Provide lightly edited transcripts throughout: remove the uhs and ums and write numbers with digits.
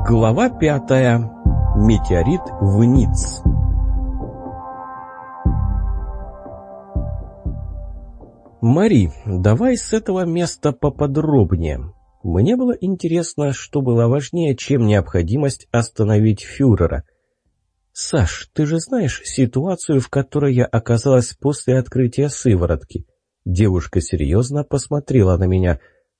Глава 5. Метеорит в Ниц. Мари, давай с этого места поподробнее. Мне было интересно, что было важнее, чем необходимость остановить фюрера. Саш, ты же знаешь ситуацию, в которой я оказалась после открытия сыворотки? Девушка серьезно посмотрела на меня.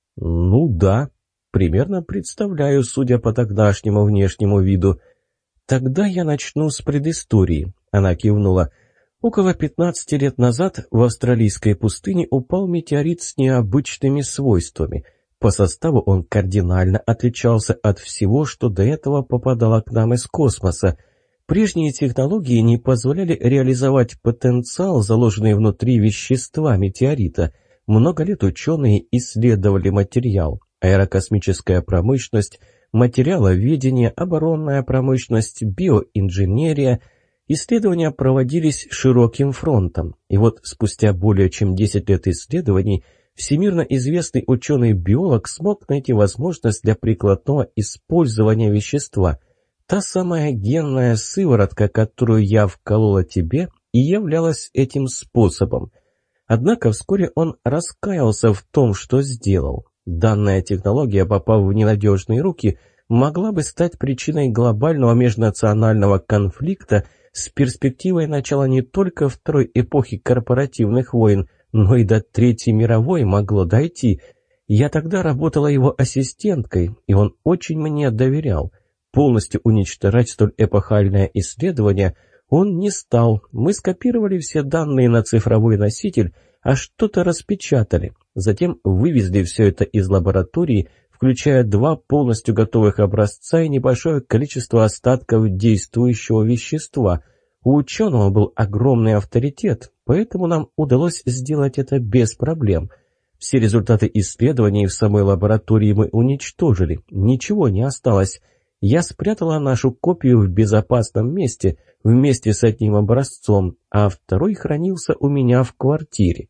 Ну да. Примерно представляю, судя по тогдашнему внешнему виду. Тогда я начну с предыстории. Она кивнула. Около 15 лет назад в австралийской пустыне упал метеорит с необычными свойствами. По составу он кардинально отличался от всего, что до этого попадало к нам из космоса. Прежние технологии не позволяли реализовать потенциал, заложенный внутри вещества метеорита. Много лет ученые исследовали материал. Аэрокосмическая промышленность, материаловедение, оборонная промышленность, биоинженерия. Исследования проводились широким фронтом. И вот спустя более чем 10 лет исследований всемирно известный ученый-биолог смог найти возможность для прикладного использования вещества. Та самая генная сыворотка, которую я вколола тебе, и являлась этим способом. Однако вскоре он раскаялся в том, что сделал. Данная технология, попав в ненадежные руки, могла бы стать причиной глобального межнационального конфликта с перспективой начала не только второй эпохи корпоративных войн, но и до Третьей мировой могло дойти. Я тогда работала его ассистенткой, и он очень мне доверял. Полностью уничтожать столь эпохальное исследование он не стал. Мы скопировали все данные на цифровой носитель, а что-то распечатали. Затем вывезли все это из лаборатории, включая 2 полностью готовых образца и небольшое количество остатков действующего вещества. У ученого был огромный авторитет, поэтому нам удалось сделать это без проблем. Все результаты исследований в самой лаборатории мы уничтожили, ничего не осталось. Я спрятала нашу копию в безопасном месте вместе с одним образцом, а второй хранился у меня в квартире.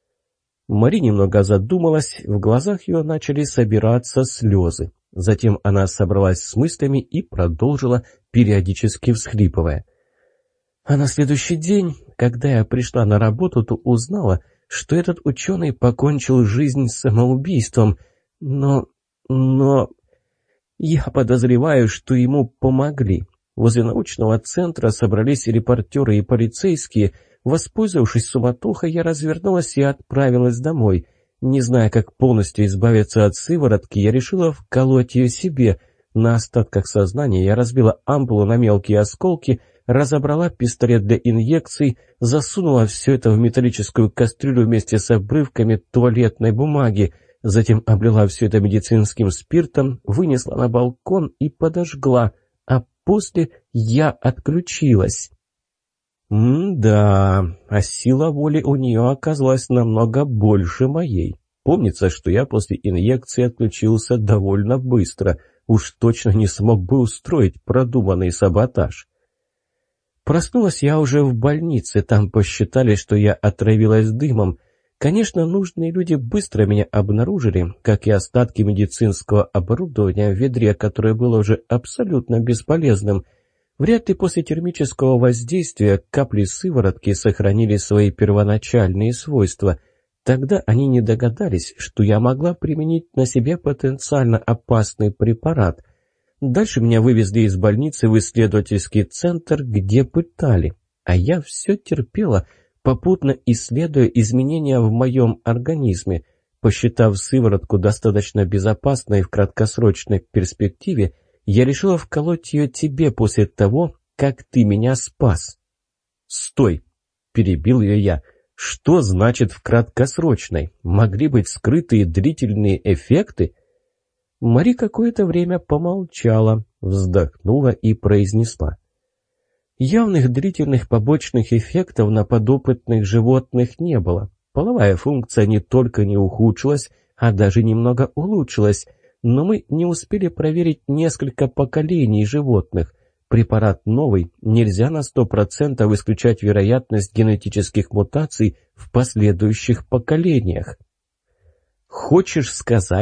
Мари немного задумалась, в глазах ее начали собираться слезы. Затем она собралась с мыслями и продолжила, периодически всхлипывая. А на следующий день, когда я пришла на работу, то узнала, что этот ученый покончил жизнь самоубийством, но я подозреваю, что ему помогли. Возле научного центра собрались репортеры и полицейские. Воспользовавшись суматохой, я развернулась и отправилась домой. Не зная, как полностью избавиться от сыворотки, я решила вколоть ее себе. На остатках сознания я разбила ампулу на мелкие осколки, разобрала пистолет для инъекций, засунула все это в металлическую кастрюлю вместе с обрывками туалетной бумаги, затем облила все это медицинским спиртом, вынесла на балкон и подожгла, а после я отключилась. Да, а сила воли у нее оказалась намного больше моей. Помнится, что я после инъекции отключился довольно быстро. Уж точно не смог бы устроить продуманный саботаж. Проснулась я уже в больнице, там посчитали, что я отравилась дымом. Конечно, нужные люди быстро меня обнаружили, как и остатки медицинского оборудования в ведре, которое было уже абсолютно бесполезным. Вряд ли после термического воздействия капли сыворотки сохранили свои первоначальные свойства. Тогда они не догадались, что я могла применить на себе потенциально опасный препарат. Дальше меня вывезли из больницы в исследовательский центр, где пытали. А я все терпела, попутно исследуя изменения в моем организме. Посчитав сыворотку достаточно безопасной в краткосрочной перспективе, я решила вколоть ее тебе после того, как ты меня спас. «Стой!» – перебил ее я. «Что значит в краткосрочной? Могли быть скрытые длительные эффекты?» Мари какое-то время помолчала, вздохнула и произнесла. Явных длительных побочных эффектов на подопытных животных не было. Половая функция не только не ухудшилась, а даже немного улучшилась. Но мы не успели проверить несколько поколений животных. Препарат новый, нельзя на 100% исключать вероятность генетических мутаций в последующих поколениях. Хочешь сказать,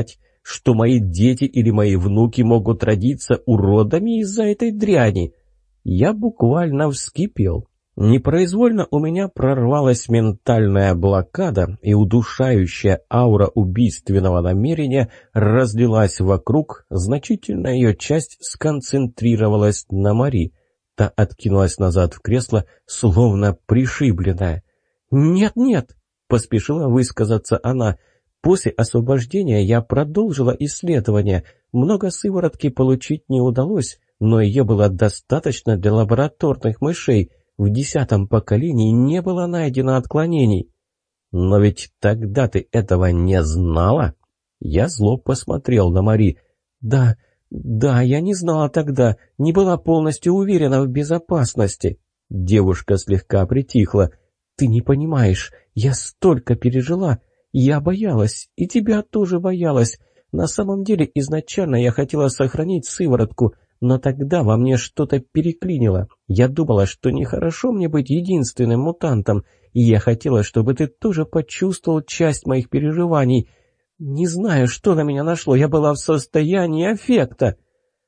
что мои дети или мои внуки могут родиться уродами из-за этой дряни. Я буквально вскипел. Непроизвольно у меня прорвалась ментальная блокада, и удушающая аура убийственного намерения разлилась вокруг, значительная ее часть сконцентрировалась на Мари. Та откинулась назад в кресло, словно пришибленная. «Нет-нет», — поспешила высказаться она, — «после освобождения я продолжила исследование. Много сыворотки получить не удалось, но ее было достаточно для лабораторных мышей. В 10-м поколении не было найдено отклонений». «Но ведь тогда ты этого не знала?» Я зло посмотрел на Мари. «Да, я не знала тогда, не была полностью уверена в безопасности». Девушка слегка притихла. «Ты не понимаешь, я столько пережила. Я боялась, и тебя тоже боялась. На самом деле, изначально я хотела сохранить сыворотку, но тогда во мне что-то переклинило. Я думала, что нехорошо мне быть единственным мутантом, и я хотела, чтобы ты тоже почувствовал часть моих переживаний. Не знаю, что на меня нашло, я была в состоянии аффекта».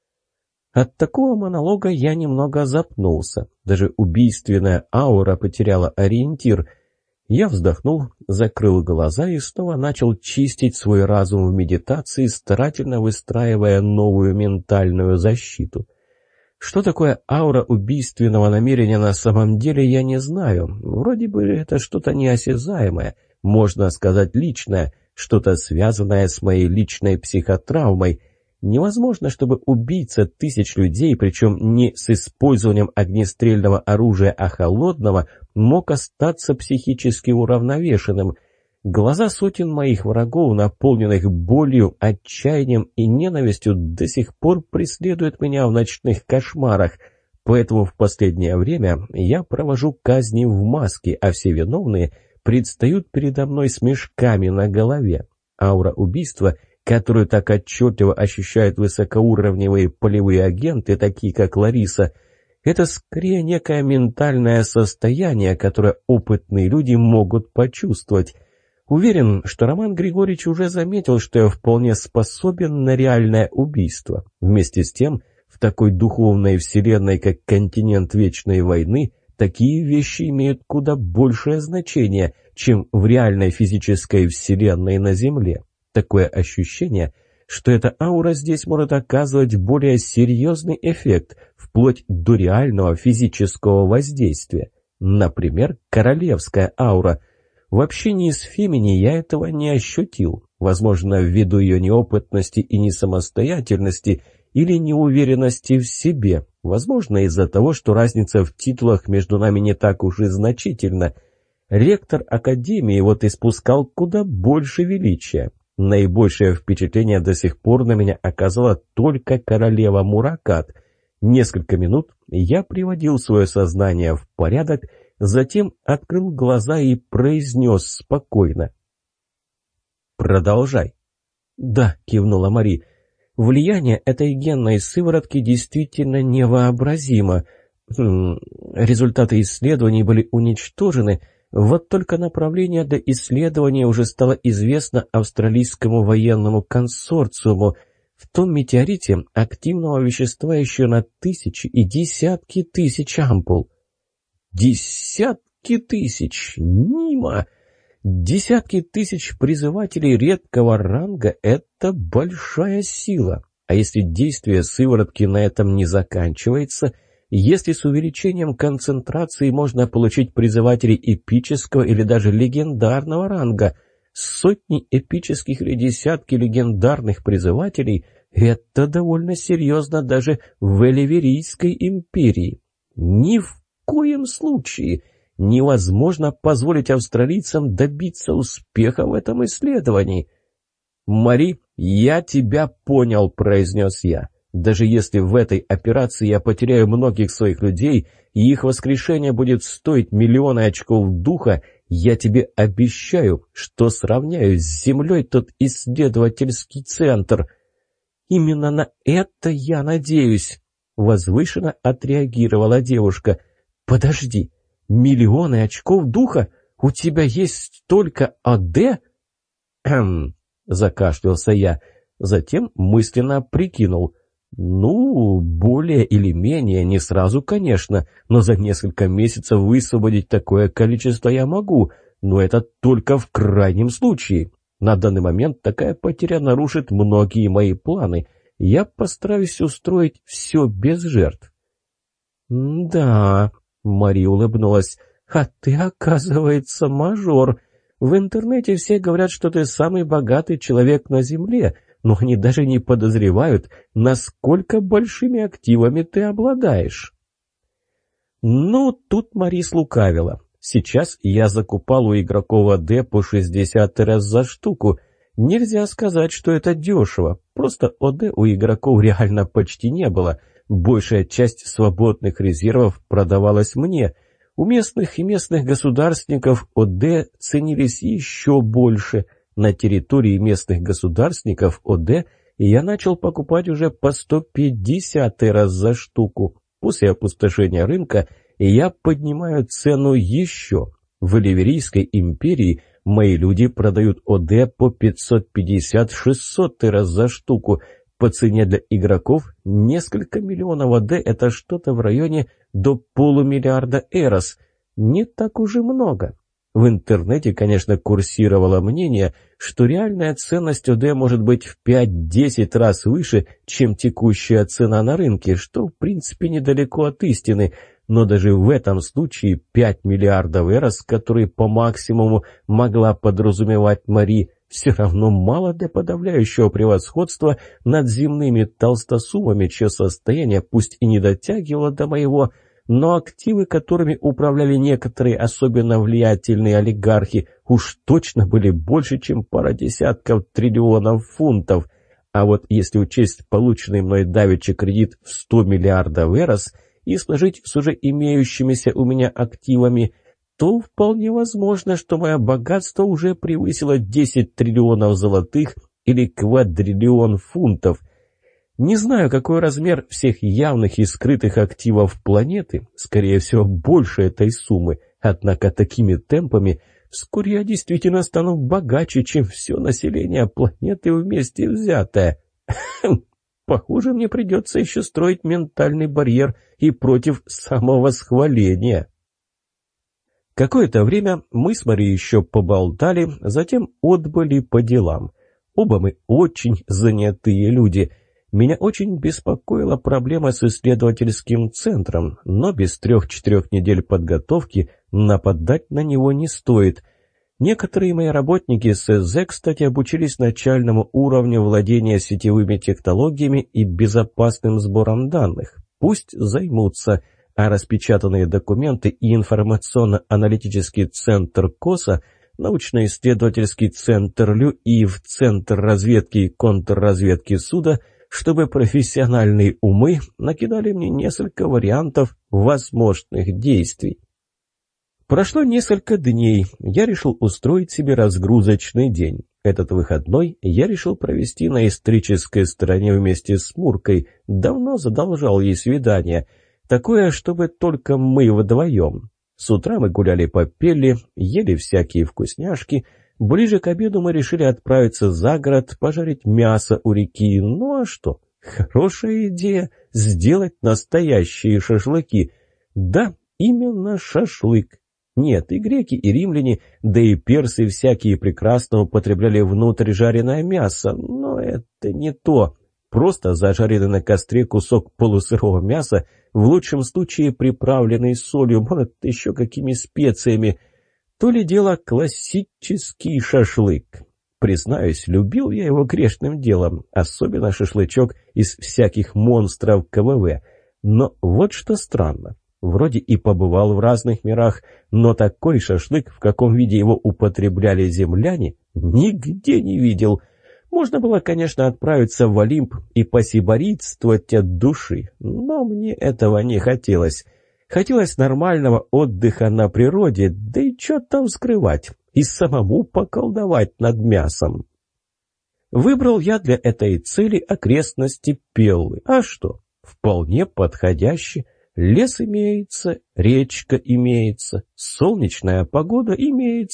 От такого монолога я немного запнулся. Даже убийственная аура потеряла ориентир. Я вздохнул, закрыл глаза и снова начал чистить свой разум в медитации, старательно выстраивая новую ментальную защиту. Что такое аура убийственного намерения на самом деле, я не знаю. Вроде бы это что-то неосязаемое, можно сказать личное, что-то связанное с моей личной психотравмой. Невозможно, чтобы убийца тысяч людей, причем не с использованием огнестрельного оружия, а холодного, мог остаться психически уравновешенным. Глаза сотен моих врагов, наполненных болью, отчаянием и ненавистью, до сих пор преследуют меня в ночных кошмарах. Поэтому в последнее время я провожу казни в маске, а все виновные предстают передо мной с мешками на голове. Аура убийства, которую так отчетливо ощущают высокоуровневые полевые агенты, такие как Лариса, это скорее некое ментальное состояние, которое опытные люди могут почувствовать. Уверен, что Роман Григорьевич уже заметил, что я вполне способен на реальное убийство. Вместе с тем, в такой духовной вселенной, как континент Вечной Войны, такие вещи имеют куда большее значение, чем в реальной физической вселенной на Земле. Такое ощущение, что эта аура здесь может оказывать более серьезный эффект, вплоть до реального физического воздействия. Например, королевская аура. В общении с Фемини я этого не ощутил. Возможно, ввиду ее неопытности и несамостоятельности или неуверенности в себе. Возможно, из-за того, что разница в титулах между нами не так уж и значительна. Ректор Академии вот испускал куда больше величия. Наибольшее впечатление до сих пор на меня оказала только королева Муракат. Несколько минут я приводил свое сознание в порядок, затем открыл глаза и произнес спокойно: «Продолжай». «Да», — кивнула Мари, — «влияние этой генной сыворотки действительно невообразимо. Результаты исследований были уничтожены, вот только направление для исследования уже стало известно австралийскому военному консорциуму. В том метеорите активного вещества еще на тысячи и десятки тысяч ампул». «Десятки тысяч! Нима! Десятки тысяч призывателей редкого ранга — это большая сила. А если действие сыворотки на этом не заканчивается, если с увеличением концентрации можно получить призывателей эпического или даже легендарного ранга, сотни эпических или десятки легендарных призывателей — это довольно серьезно даже в Эливерийской империи. Ни в коем случае невозможно позволить австралийцам добиться успеха в этом исследовании». «Мари, я тебя понял», — произнес я. «Даже если в этой операции я потеряю многих своих людей, и их воскрешение будет стоить миллионы очков духа, я тебе обещаю, что сравняю с землей тот исследовательский центр». «Именно на это я надеюсь», — возвышенно отреагировала девушка. «Подожди, миллионы очков духа? У тебя есть только АД?» «Закашлялся я. Затем мысленно прикинул. Ну, более или менее, не сразу, конечно, но за несколько месяцев высвободить такое количество я могу, но это только в крайнем случае. На данный момент такая потеря нарушит многие мои планы. Я постараюсь устроить все без жертв. «Да», — Мария улыбнулась, — «а ты, оказывается, мажор. В интернете все говорят, что ты самый богатый человек на Земле, но они даже не подозревают, насколько большими активами ты обладаешь». Ну, тут Мари слукавила. Сейчас я закупал у игроков ОД по 60 раз за штуку. Нельзя сказать, что это дешево. Просто ОД у игроков реально почти не было. Большая часть свободных резервов продавалась мне. У местных и местных государственников ОД ценились еще больше. На территории местных государственников ОД я начал покупать уже по 150 раз за штуку. После опустошения рынка я поднимаю цену еще. В Ливерийской империи мои люди продают ОД по 550-600 раз за штуку. По цене для игроков несколько миллионов ОД – это что-то в районе до полумиллиарда эрос. Не так уж и много. В интернете, конечно, курсировало мнение, что реальная ценность ОД может быть в 5-10 раз выше, чем текущая цена на рынке, что в принципе недалеко от истины. Но даже в этом случае 5 миллиардов эрос, которые по максимуму могла подразумевать Мари, все равно мало для подавляющего превосходства над земными толстосумами, чье состояние пусть и не дотягивало до моего, но активы, которыми управляли некоторые особенно влиятельные олигархи, уж точно были больше, чем пара десятков триллионов фунтов. А вот если учесть полученный мной давеча кредит в 100 миллиардов эрос и сложить с уже имеющимися у меня активами, то вполне возможно, что мое богатство уже превысило 10 триллионов золотых или квадриллион фунтов. Не знаю, какой размер всех явных и скрытых активов планеты, скорее всего, больше этой суммы, однако такими темпами вскоре я действительно стану богаче, чем все население планеты вместе взятое. Похоже, мне придется еще строить ментальный барьер и против самовосхваления. Какое-то время мы с Марией еще поболтали, затем отбыли по делам. Оба мы очень занятые люди. Меня очень беспокоила проблема с исследовательским центром, но без 3-4 недель подготовки нападать на него не стоит. Некоторые мои работники с СЗ, кстати, обучились начальному уровню владения сетевыми технологиями и безопасным сбором данных. Пусть займутся, а распечатанные документы и информационно-аналитический центр КОСа, научно-исследовательский центр ЛЮИВ, Центр разведки и контрразведки Суда, чтобы профессиональные умы накидали мне несколько вариантов возможных действий. Прошло несколько дней, я решил устроить себе разгрузочный день. Этот выходной я решил провести на исторической стороне вместе с Муркой, давно задолжал ей свидание. Такое, чтобы только мы вдвоем. С утра мы гуляли по Пелле, ели всякие вкусняшки. Ближе к обеду мы решили отправиться за город, пожарить мясо у реки. Ну а что? Хорошая идея — сделать настоящие шашлыки. Да, именно шашлык. Нет, и греки, и римляне, да и персы всякие прекрасно употребляли внутрь жареное мясо, но это не то. Просто зажаренный на костре кусок полусырого мяса, в лучшем случае приправленный солью, может, еще какими специями. То ли дело классический шашлык. Признаюсь, любил я его грешным делом, особенно шашлычок из всяких монстров КВВ. Но вот что странно. Вроде и побывал в разных мирах, но такой шашлык, в каком виде его употребляли земляне, нигде не видел. Можно было, конечно, отправиться в Олимп и посиборитствовать от души, но мне этого не хотелось. Хотелось нормального отдыха на природе, да и что там скрывать, и самому поколдовать над мясом. Выбрал я для этой цели окрестности Пеллы. А что? Вполне подходяще. Лес имеется, речка имеется, солнечная погода имеется,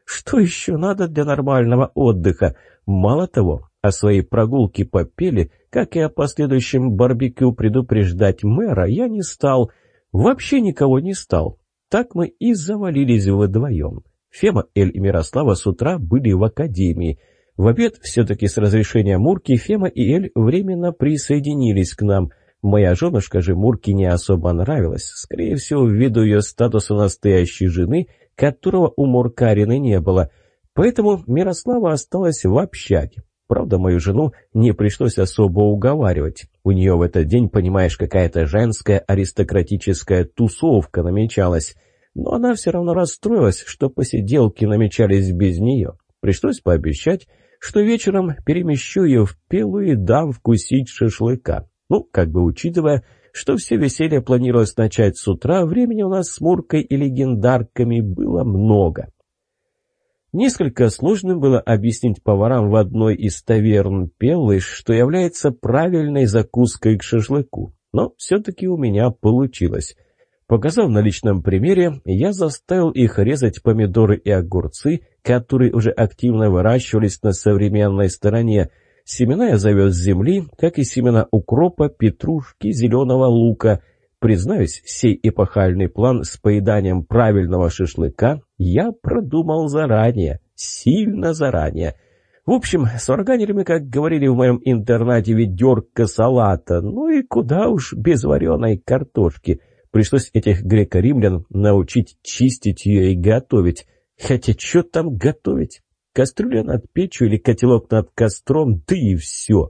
Что еще надо для нормального отдыха? Мало того, о своей прогулке по Пеле, как и о последующем барбекю, предупреждать мэра я не стал. Вообще никого не стал. Так мы и завалились вдвоем. Фема, Эль и Мирослава с утра были в академии. В обед, все-таки с разрешения Мурки, Фема и Эль временно присоединились к нам. Моя женушка же Мурке не особо нравилась, скорее всего, ввиду ее статуса настоящей жены, которого у Муркарины не было. Поэтому Мирослава осталась в общаге. Правда, мою жену не пришлось особо уговаривать. У нее в этот день, понимаешь, какая-то женская аристократическая тусовка намечалась. Но она все равно расстроилась, что посиделки намечались без нее. Пришлось пообещать, что вечером перемещу ее в Пелу и дам вкусить шашлыка. Ну, как бы учитывая, что все веселье планировалось начать с утра, времени у нас с Муркой и легендарками было много. Несколько сложным было объяснить поварам в одной из таверн Пеллы, что является правильной закуской к шашлыку, но все-таки у меня получилось. Показав на личном примере, я заставил их резать помидоры и огурцы, которые уже активно выращивались на современной стороне. Семена я завез с земли, как и семена укропа, петрушки, зеленого лука. Признаюсь, сей эпохальный план с поеданием правильного шашлыка я продумал заранее, сильно заранее. В общем, сварганили мы, как говорили в моем интернате, ведерко салата, ну и куда уж без вареной картошки. Пришлось этих греко-римлян научить чистить ее и готовить. Хотя что там готовить? Кастрюля над печью или котелок над костром, да и все.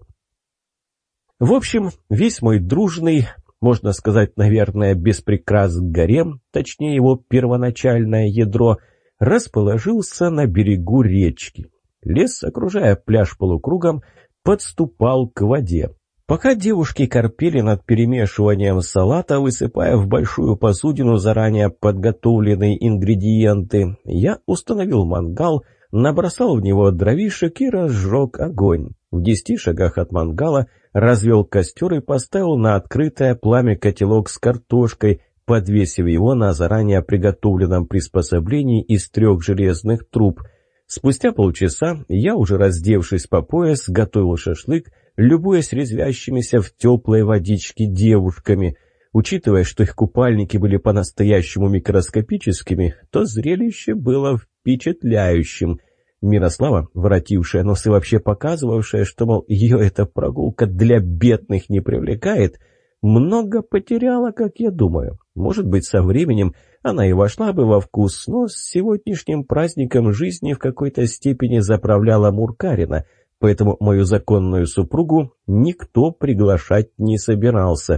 В общем, весь мой дружный, можно сказать, наверное, без прикрас гарем, точнее его первоначальное ядро, расположился на берегу речки. Лес, окружая пляж полукругом, подступал к воде. Пока девушки корпели над перемешиванием салата, высыпая в большую посудину заранее подготовленные ингредиенты, я установил мангал, набросал в него дровишек и разжег огонь. В 10 шагах от мангала развел костер и поставил на открытое пламя котелок с картошкой, подвесив его на заранее приготовленном приспособлении из 3 железных труб. Спустя полчаса я, уже раздевшись по пояс, готовил шашлык, любуясь резвящимися в теплой водичке девушками. Учитывая, что их купальники были по-настоящему микроскопическими, то зрелище было впечатляющим. Мирослава, воротившая нос и вообще показывавшая, что, мол, ее эта прогулка для бедных не привлекает, много потеряла, как я думаю. Может быть, со временем она и вошла бы во вкус, но с сегодняшним праздником жизни в какой-то степени заправляла Муркарина, поэтому мою законную супругу никто приглашать не собирался.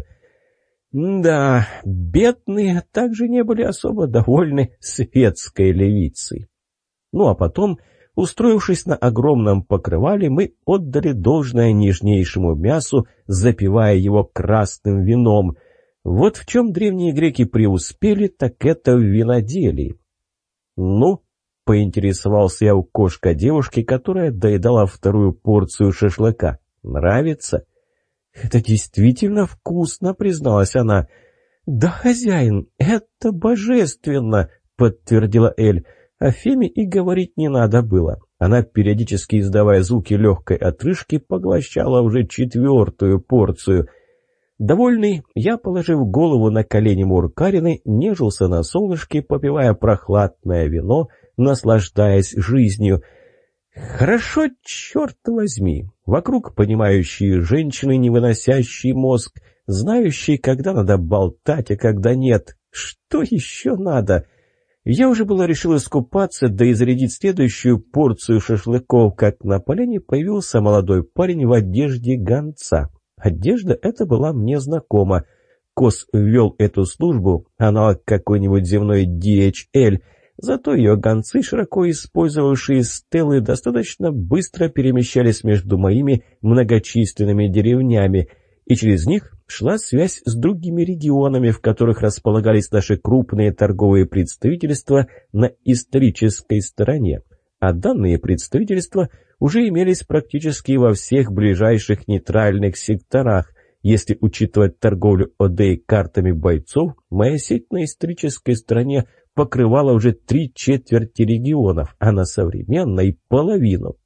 Да, бедные также не были особо довольны светской левицей. Ну а потом, устроившись на огромном покрывале, мы отдали должное нежнейшему мясу, запивая его красным вином. Вот в чем древние греки преуспели, так это в виноделии. «Ну?» — поинтересовался я у кошка девушки, которая доедала 2-ю порцию шашлыка. «Нравится?» «Это действительно вкусно», — призналась она. «Да, хозяин, это божественно», — подтвердила Эль. О Феме и говорить не надо было. Она, периодически издавая звуки легкой отрыжки, поглощала уже 4-ю порцию. Довольный, я, положив голову на колени Муркарины, нежился на солнышке, попивая прохладное вино, наслаждаясь жизнью. Хорошо, черт возьми. Вокруг понимающие женщины, не выносящие мозг, знающие, когда надо болтать, а когда нет. Что еще надо? Я уже было решил искупаться, да и зарядить следующую порцию шашлыков, как на поляне появился молодой парень в одежде гонца. Одежда эта была мне знакома. Кос ввел эту службу, аналог какой-нибудь земной DHL, зато ее гонцы, широко использовавшие стелы, достаточно быстро перемещались между моими многочисленными деревнями, и через них шла связь с другими регионами, в которых располагались наши крупные торговые представительства на исторической стороне. А данные представительства уже имелись практически во всех ближайших нейтральных секторах. Если учитывать торговлю ОД картами бойцов, моя сеть на исторической стороне покрывала уже 3/4 регионов, а на современной – половину.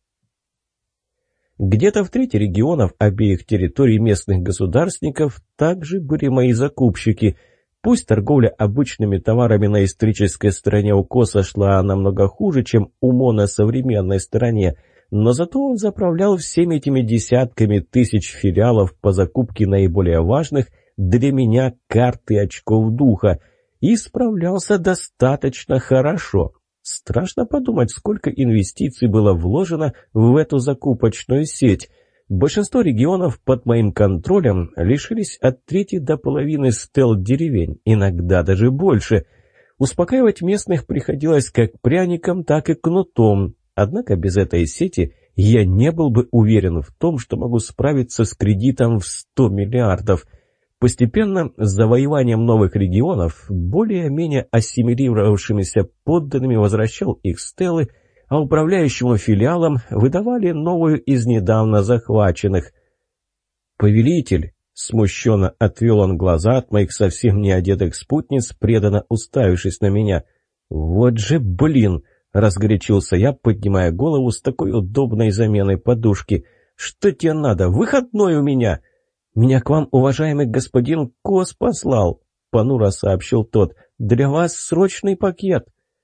Где-то в трети регионов обеих территорий местных государственников также были мои закупщики. Пусть торговля обычными товарами на исторической стороне укоса шла намного хуже, чем у Мо на современной стороне, но зато он заправлял всеми этими десятками тысяч филиалов по закупке наиболее важных для меня карт и очков духа и справлялся достаточно хорошо. Страшно подумать, сколько инвестиций было вложено в эту закупочную сеть. Большинство регионов под моим контролем лишились от трети до половины стелс-деревень, иногда даже больше. Успокаивать местных приходилось как пряником, так и кнутом. Однако без этой сети я не был бы уверен в том, что могу справиться с кредитом в 100 миллиардов. Постепенно с завоеванием новых регионов более-менее ассимилировавшимися подданными возвращал их стелы, а управляющему филиалам выдавали новую из недавно захваченных. «Повелитель!» — смущенно отвел он глаза от моих совсем не одетых спутниц, преданно уставившись на меня. «Вот же блин!» — разгорячился я, поднимая голову с такой удобной заменой подушки. «Что тебе надо? Выходной у меня!» «Меня к вам, уважаемый господин Кос, послал», — понуро сообщил тот. «Для вас срочный пакет».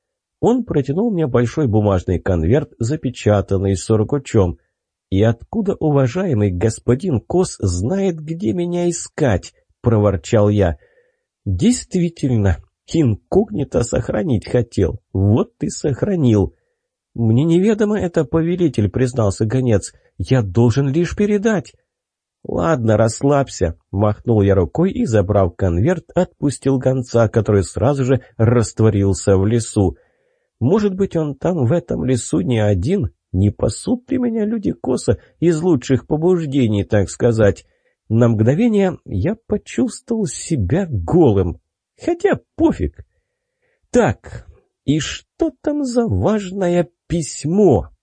Он протянул мне большой бумажный конверт, запечатанный сургучом. «И откуда уважаемый господин Кос знает, где меня искать?» — проворчал я. «Действительно, инкогнито сохранить хотел. Вот ты сохранил». «Мне неведомо это, повелитель», — признался гонец. «Я должен лишь передать». «Ладно, расслабься», — махнул я рукой и, забрав конверт, отпустил гонца, который сразу же растворился в лесу. «Может быть, он там в этом лесу не один? Не пасут ли меня люди косо из лучших побуждений, так сказать?» На мгновение я почувствовал себя голым. Хотя пофиг. Так, и что там за важное письмо?